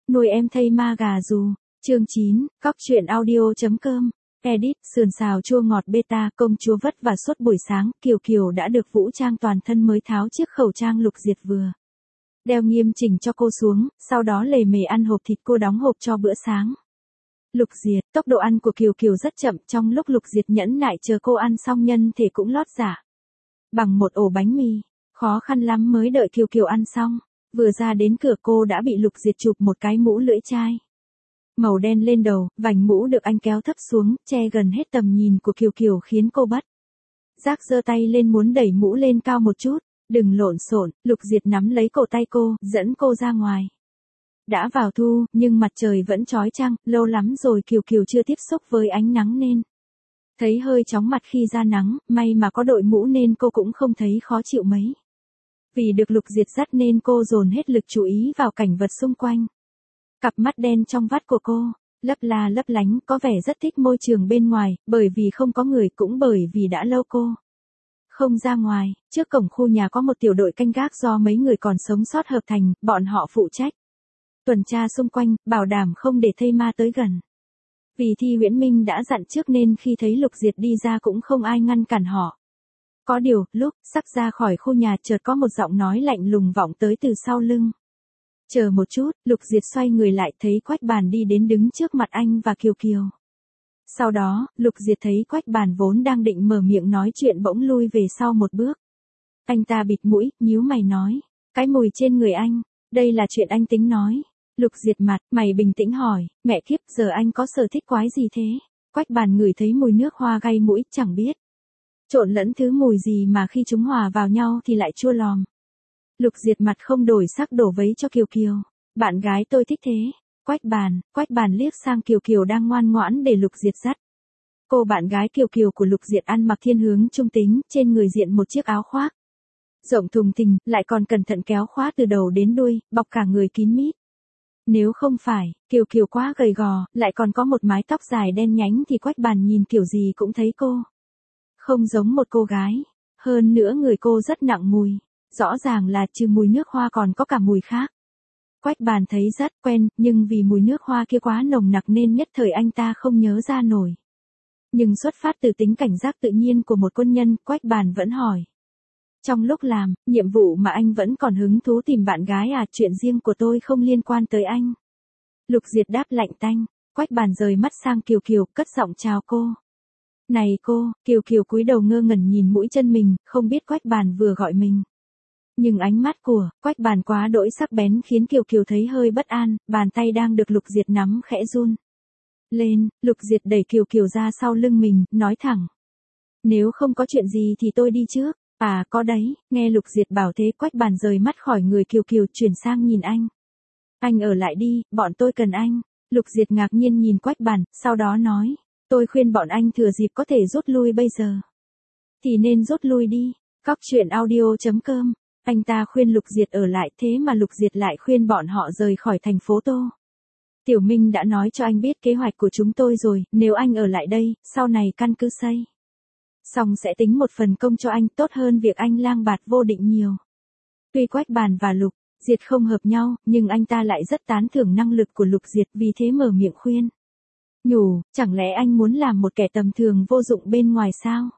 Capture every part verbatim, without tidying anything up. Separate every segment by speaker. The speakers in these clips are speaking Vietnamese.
Speaker 1: Nuôi em thây ma gà dù. Chương chín, cóc truyện audio.com. Edit, sườn xào chua ngọt beta, công chúa vất vả suốt buổi sáng, Kiều Kiều đã được vũ trang toàn thân mới tháo chiếc khẩu trang Lục Diệt vừa đeo nghiêm chỉnh cho cô xuống, sau đó lề mề ăn hộp thịt cô đóng hộp cho bữa sáng. Lục Diệt, tốc độ ăn của Kiều Kiều rất chậm, trong lúc Lục Diệt nhẫn nại chờ cô ăn xong nhân thể cũng lót giả bằng một ổ bánh mì, khó khăn lắm mới đợi Kiều Kiều ăn xong. Vừa ra đến cửa cô đã bị Lục Diệt chụp một cái mũ lưỡi chai màu đen lên đầu, vành mũ được anh kéo thấp xuống, che gần hết tầm nhìn của Kiều Kiều khiến cô bất giác giơ tay lên muốn đẩy mũ lên cao một chút. Đừng lộn xộn, Lục Diệt nắm lấy cổ tay cô, dẫn cô ra ngoài. Đã vào thu, nhưng mặt trời vẫn chói chang, lâu lắm rồi Kiều Kiều chưa tiếp xúc với ánh nắng nên thấy hơi chóng mặt khi ra nắng, may mà có đội mũ nên cô cũng không thấy khó chịu mấy. Vì được Lục Diệt dắt nên cô dồn hết lực chú ý vào cảnh vật xung quanh. Cặp mắt đen trong vắt của cô, lấp la lấp lánh, có vẻ rất thích môi trường bên ngoài, bởi vì không có người cũng bởi vì đã lâu cô không ra ngoài. Trước cổng khu nhà có một tiểu đội canh gác do mấy người còn sống sót hợp thành, bọn họ phụ trách tuần tra xung quanh, bảo đảm không để thây ma tới gần. Vì Thi Huyễn Minh đã dặn trước nên khi thấy Lục Diệt đi ra cũng không ai ngăn cản họ. Có điều, lúc sắp ra khỏi khu nhà chợt có một giọng nói lạnh lùng vọng tới từ sau lưng. Chờ một chút, Lục Diệt xoay người lại thấy Quách Bàn đi đến đứng trước mặt anh và Kiều Kiều. Sau đó, Lục Diệt thấy Quách Bàn vốn đang định mở miệng nói chuyện bỗng lui về sau một bước. Anh ta bịt mũi, nhíu mày nói. Cái mùi trên người anh, đây là chuyện anh tính nói. Lục Diệt mặt, mày bình tĩnh hỏi, mẹ kiếp giờ anh có sở thích quái gì thế? Quách Bàn ngửi thấy mùi nước hoa gây mũi, chẳng biết trộn lẫn thứ mùi gì mà khi chúng hòa vào nhau thì lại chua lòm. Lục Diệt mặt không đổi sắc đổ vấy cho Kiều Kiều. Bạn gái tôi thích thế. Quách Bàn, Quách Bàn liếc sang Kiều Kiều đang ngoan ngoãn để Lục Diệt dắt. Cô bạn gái Kiều Kiều của Lục Diệt ăn mặc thiên hướng trung tính, trên người diện một chiếc áo khoác rộng thùng thình, lại còn cẩn thận kéo khóa từ đầu đến đuôi, bọc cả người kín mít. Nếu không phải, Kiều Kiều quá gầy gò, lại còn có một mái tóc dài đen nhánh thì Quách Bàn nhìn kiểu gì cũng thấy cô không giống một cô gái. Hơn nữa người cô rất nặng mùi. Rõ ràng là trừ mùi nước hoa còn có cả mùi khác. Quách Bàn thấy rất quen, nhưng vì mùi nước hoa kia quá nồng nặc nên nhất thời anh ta không nhớ ra nổi. Nhưng xuất phát từ tính cảnh giác tự nhiên của một quân nhân, Quách Bàn vẫn hỏi. Trong lúc làm, nhiệm vụ mà anh vẫn còn hứng thú tìm bạn gái à, chuyện riêng của tôi không liên quan tới anh. Lục Diệt đáp lạnh tanh. Quách Bàn rời mắt sang Kiều Kiều, cất giọng chào cô. Này cô, Kiều Kiều cúi đầu ngơ ngẩn nhìn mũi chân mình, không biết Quách Bàn vừa gọi mình. Nhưng ánh mắt của Quách Bàn quá đỗi sắc bén khiến Kiều Kiều thấy hơi bất an, bàn tay đang được Lục Diệt nắm khẽ run lên. Lục Diệt đẩy Kiều Kiều ra sau lưng mình, nói thẳng. Nếu không có chuyện gì thì tôi đi trước. À có đấy, nghe Lục Diệt bảo thế Quách Bàn rời mắt khỏi người Kiều Kiều chuyển sang nhìn anh. Anh ở lại đi, bọn tôi cần anh. Lục Diệt ngạc nhiên nhìn Quách Bàn, sau đó nói. Tôi khuyên bọn anh thừa dịp có thể rút lui bây giờ thì nên rút lui đi. Cóc truyện audio.com. Anh ta khuyên Lục Diệt ở lại, thế mà Lục Diệt lại khuyên bọn họ rời khỏi thành phố Tô. Tiểu Minh đã nói cho anh biết kế hoạch của chúng tôi rồi, nếu anh ở lại đây, sau này căn cứ xây xong sẽ tính một phần công cho anh, tốt hơn việc anh lang bạt vô định nhiều. Tuy Quách Bàn và Lục Diệt không hợp nhau, nhưng anh ta lại rất tán thưởng năng lực của Lục Diệt, vì thế mở miệng khuyên. Nhủ, chẳng lẽ anh muốn làm một kẻ tầm thường vô dụng bên ngoài sao?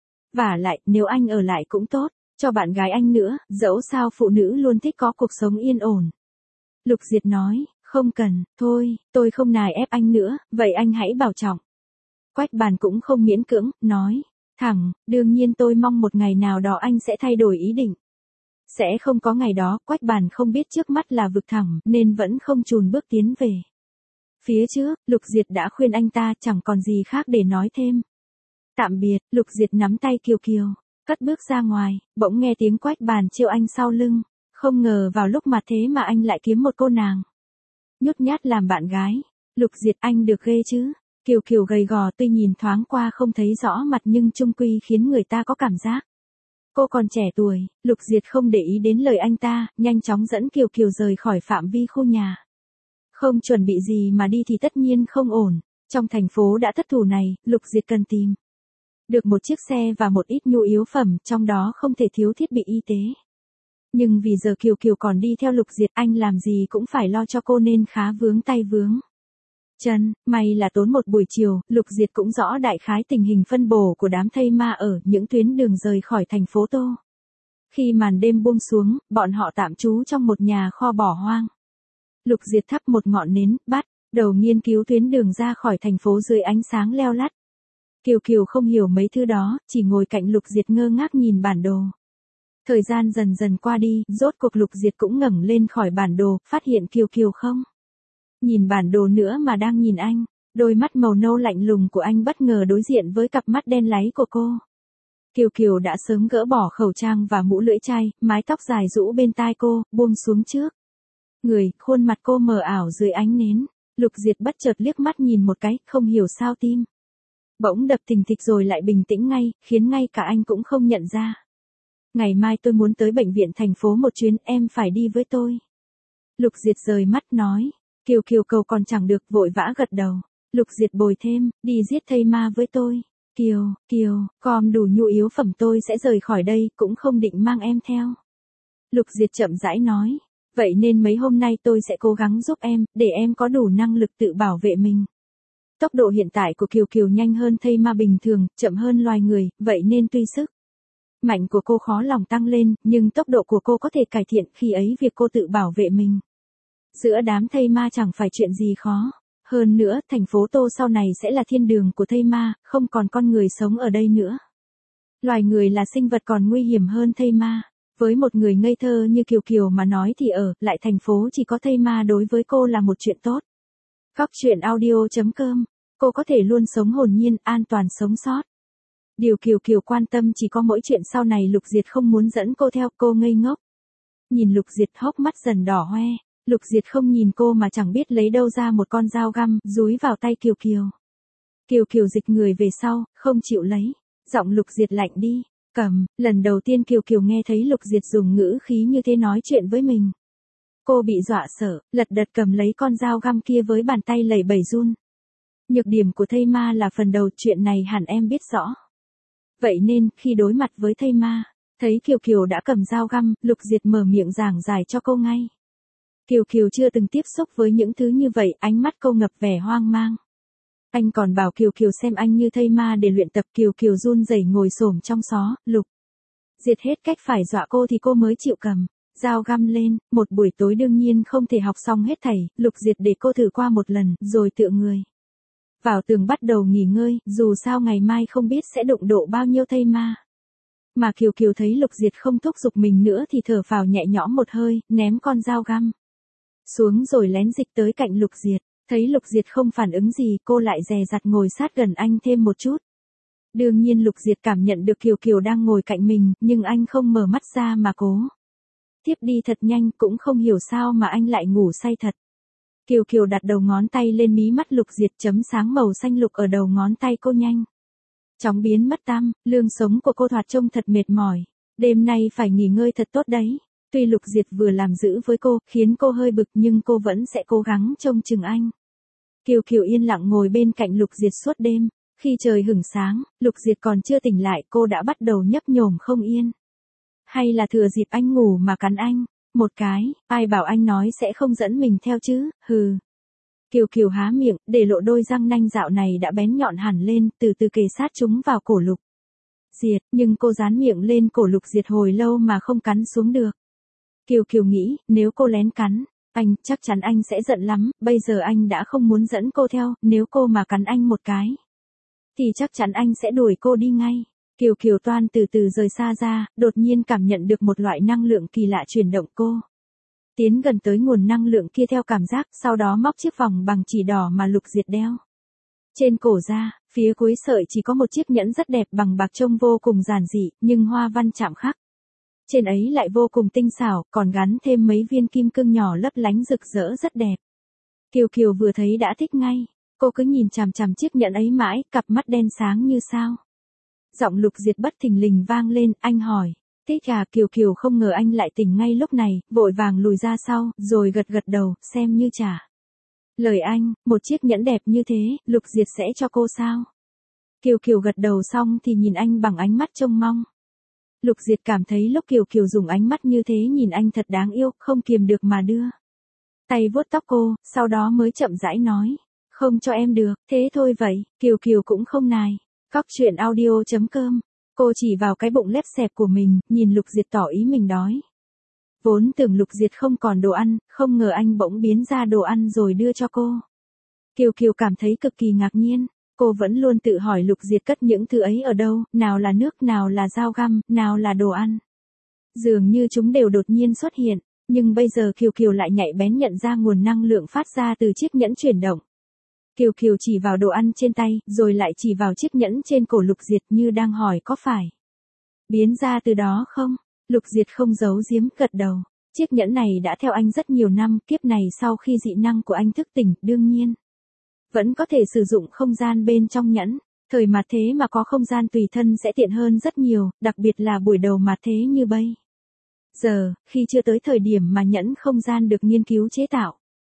Speaker 1: Vả lại, nếu anh ở lại cũng tốt, cho bạn gái anh nữa, dẫu sao phụ nữ luôn thích có cuộc sống yên ổn. Lục Diệt nói, không cần, thôi, tôi không nài ép anh nữa, vậy anh hãy bảo trọng. Quách Bàn cũng không miễn cưỡng, nói, thẳng, đương nhiên tôi mong một ngày nào đó anh sẽ thay đổi ý định. Sẽ không có ngày đó, Quách Bàn không biết trước mắt là vực thẳm, nên vẫn không chùn bước tiến về phía trước. Lục Diệt đã khuyên anh ta, chẳng còn gì khác để nói thêm. Tạm biệt, Lục Diệt nắm tay Kiều Kiều, cất bước ra ngoài, bỗng nghe tiếng Quách Bàn trêu anh sau lưng. Không ngờ vào lúc mà thế mà anh lại kiếm một cô nàng nhút nhát làm bạn gái. Lục Diệt, anh được ghê chứ? Kiều Kiều gầy gò tuy nhìn thoáng qua không thấy rõ mặt nhưng chung quy khiến người ta có cảm giác cô còn trẻ tuổi. Lục Diệt không để ý đến lời anh ta, nhanh chóng dẫn Kiều Kiều rời khỏi phạm vi khu nhà. Không chuẩn bị gì mà đi thì tất nhiên không ổn. Trong thành phố đã thất thủ này, Lục Diệt cần tìm được một chiếc xe và một ít nhu yếu phẩm, trong đó không thể thiếu thiết bị y tế. Nhưng vì giờ Kiều Kiều còn đi theo Lục Diệt, anh làm gì cũng phải lo cho cô nên khá vướng tay vướng chân, may là tốn một buổi chiều, Lục Diệt cũng rõ đại khái tình hình phân bổ của đám thây ma ở những tuyến đường rời khỏi thành phố Tô. Khi màn đêm buông xuống, bọn họ tạm trú trong một nhà kho bỏ hoang. Lục Diệt thắp một ngọn nến, bắt đầu nghiên cứu tuyến đường ra khỏi thành phố dưới ánh sáng leo lắt. Kiều Kiều không hiểu mấy thứ đó, chỉ ngồi cạnh Lục Diệt ngơ ngác nhìn bản đồ. Thời gian dần dần qua đi, rốt cuộc Lục Diệt cũng ngẩng lên khỏi bản đồ, phát hiện Kiều Kiều không nhìn bản đồ nữa mà đang nhìn anh. Đôi mắt màu nâu lạnh lùng của anh bất ngờ đối diện với cặp mắt đen láy của cô. Kiều Kiều đã sớm gỡ bỏ khẩu trang và mũ lưỡi chai, mái tóc dài rũ bên tai cô, buông xuống trước người, khuôn mặt cô mờ ảo dưới ánh nến. Lục Diệt bất chợt liếc mắt nhìn một cái, không hiểu sao tim bỗng đập thình thịch rồi lại bình tĩnh ngay, khiến ngay cả anh cũng không nhận ra. Ngày mai tôi muốn tới bệnh viện thành phố một chuyến, em phải đi với tôi. Lục Diệt rời mắt nói. Kiều Kiều cầu còn chẳng được, vội vã gật đầu. Lục Diệt bồi thêm, đi giết thây ma với tôi. Kiều, Kiều, gom đủ nhu yếu phẩm tôi sẽ rời khỏi đây, cũng không định mang em theo. Lục Diệt chậm rãi nói. Vậy nên mấy hôm nay tôi sẽ cố gắng giúp em, để em có đủ năng lực tự bảo vệ mình. Tốc độ hiện tại của Kiều Kiều nhanh hơn thây ma bình thường, chậm hơn loài người, vậy nên tuy sức mạnh của cô khó lòng tăng lên, nhưng tốc độ của cô có thể cải thiện, khi ấy việc cô tự bảo vệ mình giữa đám thây ma chẳng phải chuyện gì khó. Hơn nữa, thành phố Tô sau này sẽ là thiên đường của thây ma, không còn con người sống ở đây nữa. Loài người là sinh vật còn nguy hiểm hơn thây ma. Với một người ngây thơ như Kiều Kiều mà nói thì ở lại thành phố chỉ có thây ma đối với cô là một chuyện tốt. Góc truyện audio chấm com, cô có thể luôn sống hồn nhiên, an toàn sống sót. Điều Kiều Kiều quan tâm chỉ có mỗi chuyện sau này Lục Diệt không muốn dẫn cô theo, cô ngây ngốc. Nhìn Lục Diệt hốc mắt dần đỏ hoe, Lục Diệt không nhìn cô mà chẳng biết lấy đâu ra một con dao găm, dúi vào tay Kiều Kiều. Kiều Kiều dịch người về sau, không chịu lấy. Giọng Lục Diệt lạnh đi, cầm, lần đầu tiên Kiều Kiều nghe thấy Lục Diệt dùng ngữ khí như thế nói chuyện với mình. Cô bị dọa sợ, lật đật cầm lấy con dao găm kia với bàn tay lẩy bẩy run. Nhược điểm của thây ma là phần đầu, chuyện này hẳn em biết rõ. Vậy nên, khi đối mặt với thây ma, thấy Kiều Kiều đã cầm dao găm, Lục Diệt mở miệng giảng giải cho cô ngay. Kiều Kiều chưa từng tiếp xúc với những thứ như vậy, ánh mắt cô ngập vẻ hoang mang. Anh còn bảo Kiều Kiều xem anh như thây ma để luyện tập. Kiều Kiều run rẩy ngồi xổm trong xó. Lục Diệt hết cách phải dọa cô thì cô mới chịu cầm dao găm lên. Một buổi tối đương nhiên không thể học xong hết thảy, Lục Diệt để cô thử qua một lần, rồi tựa người vào tường bắt đầu nghỉ ngơi, dù sao ngày mai không biết sẽ đụng độ bao nhiêu thây ma. Mà Kiều Kiều thấy Lục Diệt không thúc giục mình nữa thì thở phào nhẹ nhõm một hơi, ném con dao găm xuống rồi lén dịch tới cạnh Lục Diệt. Thấy Lục Diệt không phản ứng gì, cô lại dè dặt ngồi sát gần anh thêm một chút. Đương nhiên Lục Diệt cảm nhận được Kiều Kiều đang ngồi cạnh mình, nhưng anh không mở mắt ra mà cố tiếp đi thật nhanh, cũng không hiểu sao mà anh lại ngủ say thật. Kiều Kiều đặt đầu ngón tay lên mí mắt Lục Diệt, chấm sáng màu xanh lục ở đầu ngón tay cô nhanh chóng biến mất tăm, lương sống của cô thoạt trông thật mệt mỏi. Đêm nay phải nghỉ ngơi thật tốt đấy. Tuy Lục Diệt vừa làm dữ với cô, khiến cô hơi bực, nhưng cô vẫn sẽ cố gắng trông chừng anh. Kiều Kiều yên lặng ngồi bên cạnh Lục Diệt suốt đêm. Khi trời hửng sáng, Lục Diệt còn chưa tỉnh lại, cô đã bắt đầu nhấp nhổm không yên. Hay là thừa dịp anh ngủ mà cắn anh một cái, ai bảo anh nói sẽ không dẫn mình theo chứ, hừ. Kiều Kiều há miệng, để lộ đôi răng nanh dạo này đã bén nhọn hẳn lên, từ từ kề sát chúng vào cổ Lục Diệt, nhưng cô dán miệng lên cổ Lục Diệt hồi lâu mà không cắn xuống được. Kiều Kiều nghĩ, nếu cô lén cắn anh, chắc chắn anh sẽ giận lắm. Bây giờ anh đã không muốn dẫn cô theo, nếu cô mà cắn anh một cái thì chắc chắn anh sẽ đuổi cô đi ngay. Kiều Kiều toan từ từ rời xa ra, đột nhiên cảm nhận được một loại năng lượng kỳ lạ chuyển động. Cô tiến gần tới nguồn năng lượng kia theo cảm giác, sau đó móc chiếc vòng bằng chỉ đỏ mà Lục Diệt đeo trên cổ ra. Phía cuối sợi chỉ có một chiếc nhẫn rất đẹp bằng bạc, trông vô cùng giản dị, nhưng hoa văn chạm khắc trên ấy lại vô cùng tinh xảo, còn gắn thêm mấy viên kim cương nhỏ lấp lánh rực rỡ rất đẹp. Kiều Kiều vừa thấy đã thích ngay. Cô cứ nhìn chằm chằm chiếc nhẫn ấy mãi, cặp mắt đen sáng như sao. Giọng Lục Diệt bất thình lình vang lên, anh hỏi. Thích à? Kiều Kiều không ngờ anh lại tỉnh ngay lúc này, vội vàng lùi ra sau, rồi gật gật đầu, xem như trả lời anh. Một chiếc nhẫn đẹp như thế, Lục Diệt sẽ cho cô sao? Kiều Kiều gật đầu xong thì nhìn anh bằng ánh mắt trông mong. Lục Diệt cảm thấy lúc Kiều Kiều dùng ánh mắt như thế nhìn anh thật đáng yêu, không kiềm được mà đưa tay vuốt tóc cô, sau đó mới chậm rãi nói. Không cho em được, thế thôi vậy, Kiều Kiều cũng không nài. Cóc truyện audio chấm com. Cô chỉ vào cái bụng lép xẹp của mình, nhìn Lục Diệt tỏ ý mình đói. Vốn tưởng Lục Diệt không còn đồ ăn, không ngờ anh bỗng biến ra đồ ăn rồi đưa cho cô. Kiều Kiều cảm thấy cực kỳ ngạc nhiên. Cô vẫn luôn tự hỏi Lục Diệt cất những thứ ấy ở đâu, nào là nước, nào là dao găm, nào là đồ ăn. Dường như chúng đều đột nhiên xuất hiện, nhưng bây giờ Kiều Kiều lại nhạy bén nhận ra nguồn năng lượng phát ra từ chiếc nhẫn chuyển động. Kiều Kiều chỉ vào đồ ăn trên tay, rồi lại chỉ vào chiếc nhẫn trên cổ Lục Diệt như đang hỏi có phải biến ra từ đó không? Lục Diệt không giấu giếm, gật đầu. Chiếc nhẫn này đã theo anh rất nhiều năm, kiếp này sau khi dị năng của anh thức tỉnh, đương nhiên vẫn có thể sử dụng không gian bên trong nhẫn. Thời mạt thế mà có không gian tùy thân sẽ tiện hơn rất nhiều, đặc biệt là buổi đầu mạt thế như bây giờ, khi chưa tới thời điểm mà nhẫn không gian được nghiên cứu chế tạo.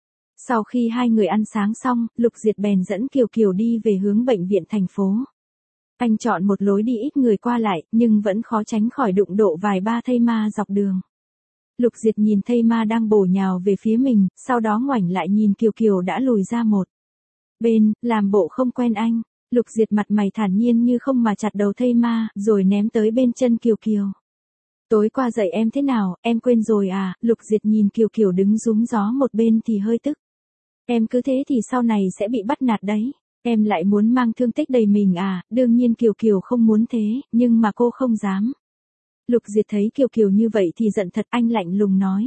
Speaker 1: Sau khi hai người ăn sáng xong, Lục Diệt bèn dẫn Kiều Kiều đi về hướng bệnh viện thành phố. Anh chọn một lối đi ít người qua lại, nhưng vẫn khó tránh khỏi đụng độ vài ba thây ma dọc đường. Lục Diệt nhìn thây ma đang bổ nhào về phía mình, sau đó ngoảnh lại nhìn Kiều Kiều đã lùi ra một bên, làm bộ không quen anh. Lục Diệt mặt mày thản nhiên như không mà chặt đầu thây ma, rồi ném tới bên chân Kiều Kiều. Tối qua dạy em thế nào, em quên rồi à? Lục Diệt nhìn Kiều Kiều đứng rúm gió một bên thì hơi tức. Em cứ thế thì sau này sẽ bị bắt nạt đấy. Em lại muốn mang thương tích đầy mình à? Đương nhiên Kiều Kiều không muốn thế, nhưng mà cô không dám. Lục Diệt thấy Kiều Kiều như vậy thì giận thật, anh lạnh lùng nói.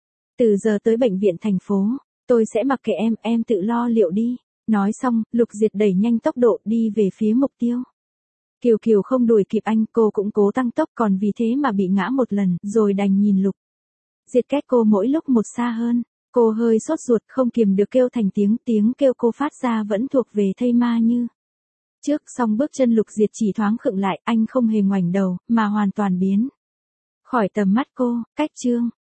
Speaker 1: Từ giờ tới bệnh viện thành phố, tôi sẽ mặc kệ em, em tự lo liệu đi. Nói xong, Lục Diệt đẩy nhanh tốc độ đi về phía mục tiêu. Kiều Kiều không đuổi kịp anh, cô cũng cố tăng tốc, còn vì thế mà bị ngã một lần, rồi đành nhìn Lục Diệt cách cô mỗi lúc một xa hơn. Cô hơi sốt ruột, không kiềm được kêu thành tiếng, tiếng kêu cô phát ra vẫn thuộc về thây ma như trước. Song bước chân Lục Diệt chỉ thoáng khựng lại, anh không hề ngoảnh đầu, mà hoàn toàn biến khỏi tầm mắt cô. Cách chương